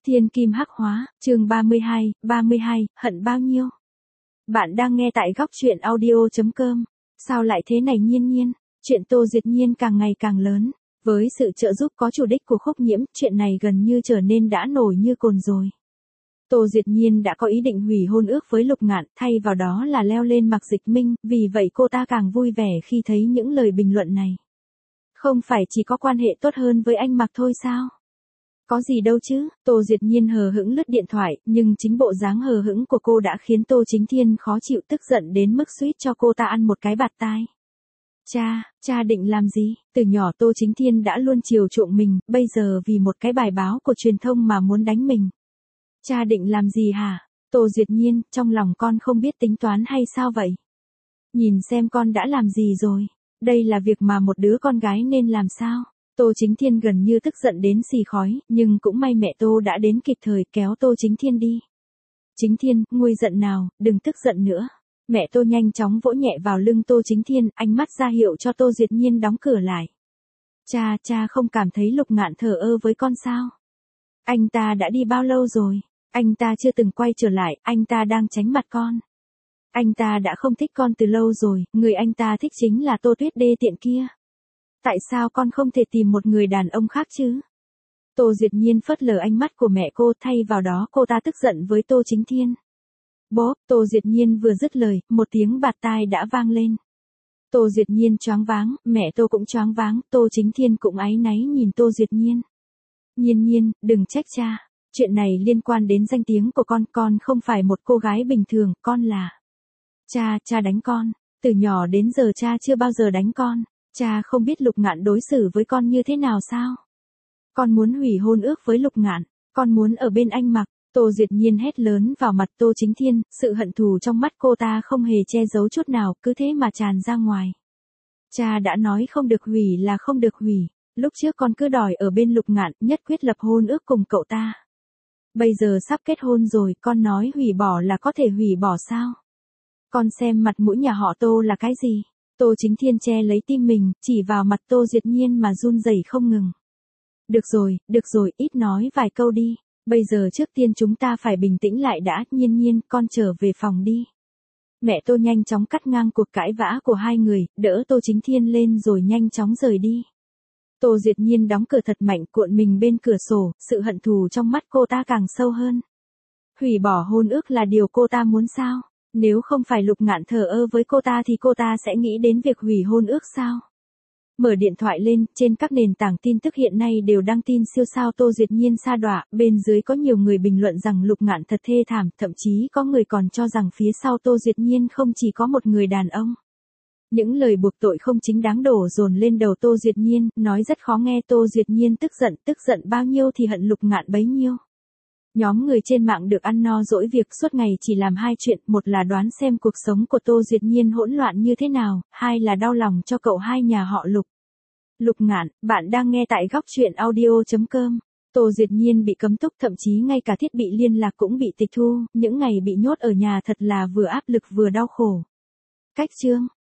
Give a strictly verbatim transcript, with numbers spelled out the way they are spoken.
Thiên kim hắc hóa, chương ba mươi hai, ba mươi hai, hận bao nhiêu? Bạn đang nghe tại góc truyện audio chấm com. Sao lại thế này Nhiên Nhiên? Chuyện Tô Duyệt Nhiên càng ngày càng lớn. Với sự trợ giúp có chủ đích của Khúc Nhiễm, chuyện này gần như trở nên đã nổi như cồn rồi. Tô Duyệt Nhiên đã có ý định hủy hôn ước với Lục Ngạn, thay vào đó là leo lên Mạc Dịch Minh, vì vậy cô ta càng vui vẻ khi thấy những lời bình luận này. Không phải chỉ có quan hệ tốt hơn với anh Mạc thôi sao? Có gì đâu chứ, Tô Duyệt Nhiên hờ hững lướt điện thoại, nhưng chính bộ dáng hờ hững của cô đã khiến Tô Chính Thiên khó chịu, tức giận đến mức suýt cho cô ta ăn một cái bạt tai. Cha, cha định làm gì? Từ nhỏ Tô Chính Thiên đã luôn chiều chuộng mình, bây giờ vì một cái bài báo của truyền thông mà muốn đánh mình. Cha định làm gì hả? Tô Duyệt Nhiên, trong lòng con không biết tính toán hay sao vậy? Nhìn xem con đã làm gì rồi. Đây là việc mà một đứa con gái nên làm sao? Tô Chính Thiên gần như tức giận đến xì khói, nhưng cũng may mẹ Tô đã đến kịp thời kéo Tô Chính Thiên đi. Chính Thiên, nguôi giận nào, đừng tức giận nữa. Mẹ Tô nhanh chóng vỗ nhẹ vào lưng Tô Chính Thiên, ánh mắt ra hiệu cho Tô Duyệt Nhiên đóng cửa lại. Cha, cha không cảm thấy Lục Ngạn thờ ơ với con sao? Anh ta đã đi bao lâu rồi? Anh ta chưa từng quay trở lại, anh ta đang tránh mặt con. Anh ta đã không thích con từ lâu rồi, người anh ta thích chính là Tô Tuyết đê tiện kia. Tại sao con không thể tìm một người đàn ông khác chứ? Tô Duyệt Nhiên phớt lờ ánh mắt của mẹ cô, thay vào đó cô ta tức giận với Tô Chính Thiên. Bố, Tô Duyệt Nhiên vừa dứt lời, một tiếng bạt tai đã vang lên. Tô Duyệt Nhiên choáng váng, mẹ Tô cũng choáng váng, Tô Chính Thiên cũng áy náy nhìn Tô Duyệt Nhiên. Nhiên Nhiên, đừng trách cha. Chuyện này liên quan đến danh tiếng của con, con không phải một cô gái bình thường, con là... Cha, cha đánh con. Từ nhỏ đến giờ cha chưa bao giờ đánh con. Cha không biết Lục Ngạn đối xử với con như thế nào sao? Con muốn hủy hôn ước với Lục Ngạn, con muốn ở bên anh Mạc. Tô Duyệt Nhiên hét lớn vào mặt Tô Chính Thiên, sự hận thù trong mắt cô ta không hề che giấu chút nào, cứ thế mà tràn ra ngoài. Cha đã nói không được hủy là không được hủy, lúc trước con cứ đòi ở bên Lục Ngạn, nhất quyết lập hôn ước cùng cậu ta. Bây giờ sắp kết hôn rồi, con nói hủy bỏ là có thể hủy bỏ sao? Con xem mặt mũi nhà họ Tô là cái gì? Tô Chính Thiên che lấy tim mình, chỉ vào mặt Tô Duyệt Nhiên mà run rẩy không ngừng. Được rồi, được rồi, ít nói vài câu đi. Bây giờ trước tiên chúng ta phải bình tĩnh lại đã. Nhiên Nhiên, con trở về phòng đi. Mẹ Tô nhanh chóng cắt ngang cuộc cãi vã của hai người, đỡ Tô Chính Thiên lên rồi nhanh chóng rời đi. Tô Duyệt Nhiên đóng cửa thật mạnh, cuộn mình bên cửa sổ, sự hận thù trong mắt cô ta càng sâu hơn. Hủy bỏ hôn ước là điều cô ta muốn sao? Nếu không phải Lục Ngạn thờ ơ với cô ta thì cô ta sẽ nghĩ đến việc hủy hôn ước sao? Mở điện thoại lên, trên các nền tảng tin tức hiện nay đều đăng tin siêu sao Tô Duyệt Nhiên sa đọa, bên dưới có nhiều người bình luận rằng Lục Ngạn thật thê thảm, thậm chí có người còn cho rằng phía sau Tô Duyệt Nhiên không chỉ có một người đàn ông. Những lời buộc tội không chính đáng đổ dồn lên đầu Tô Duyệt Nhiên, nói rất khó nghe. Tô Duyệt Nhiên tức giận, tức giận bao nhiêu thì hận Lục Ngạn bấy nhiêu. Nhóm người trên mạng được ăn no dỗi việc suốt ngày chỉ làm hai chuyện, một là đoán xem cuộc sống của Tô Duyệt Nhiên hỗn loạn như thế nào, hai là đau lòng cho cậu hai nhà họ Lục. Lục Ngạn, bạn đang nghe tại góc truyện audio chấm com. Tô Duyệt Nhiên bị cấm túc, thậm chí ngay cả thiết bị liên lạc cũng bị tịch thu, những ngày bị nhốt ở nhà thật là vừa áp lực vừa đau khổ. Cách chương